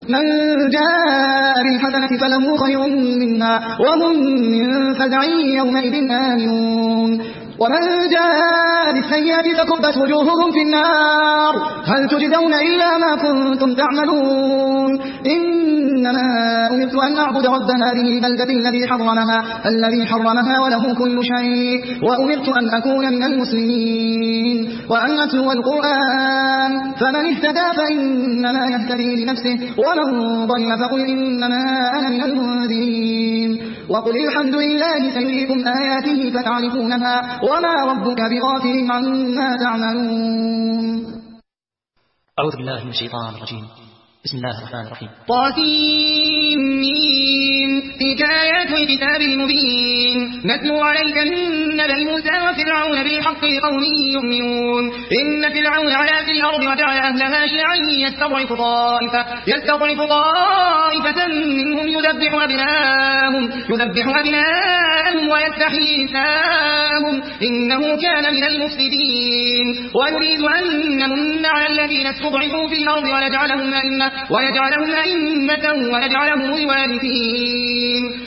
من جاء بالحسنة فله خير منها وهم من فزع يومئذ آمنون ومن جاء بالسيئة فكبت وجوههم في النار هل تجزون إلا ما كنتم تعملون إنما أمرت أن أعبد رب هذه البلدة الذي حرمها وله كل شيء وأمرت أن أكون من المسلمين وأن أتلو القرآن فمن اهتدى فإنما يهتدي لنفسه ومن ضل فقل إنما أنا من المنذرين وقل الحمد لله سيريكم آياته فتعرفونها وما ربك بغافل عما تعملون. أعوذ بالله من الشيطان الرجيم. بسم الله الرحمن الرحيم. طاسين تلك آيات الكتاب المبين نتلو عليك من نبأ موسى وفرعون بالحق لقوم يؤمنون إن فرعون علا في الأرض وجعل أهلها شيعا يستضعف طائفة منهم يذبح أبناءهم ويستحيي نساءهم إنه كان من المفسدين ويريد أن نمن على الذين استضعفوا في الأرض ونجعلهم أئمة ونجعلهم الوارثين